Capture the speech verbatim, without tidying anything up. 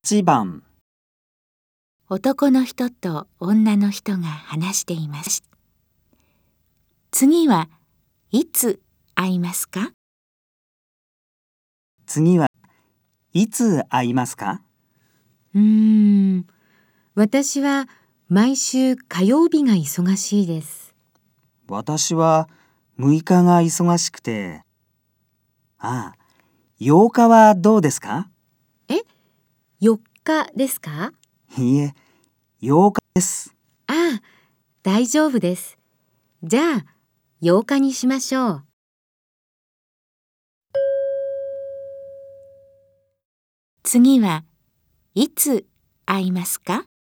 いちばん、 男の人と女の人が話しています。次はいつ会いますか？ 次はいつ会いますか？ うーん、私は毎週火曜日が忙しいです。 私はむいかが忙しくて、ああ、ようかはどうですか？ え、よっかですか？ いいえ、ようかです。 ああ、大丈夫です。じゃあ、ようかにしましょう。 次はいつ会いますか？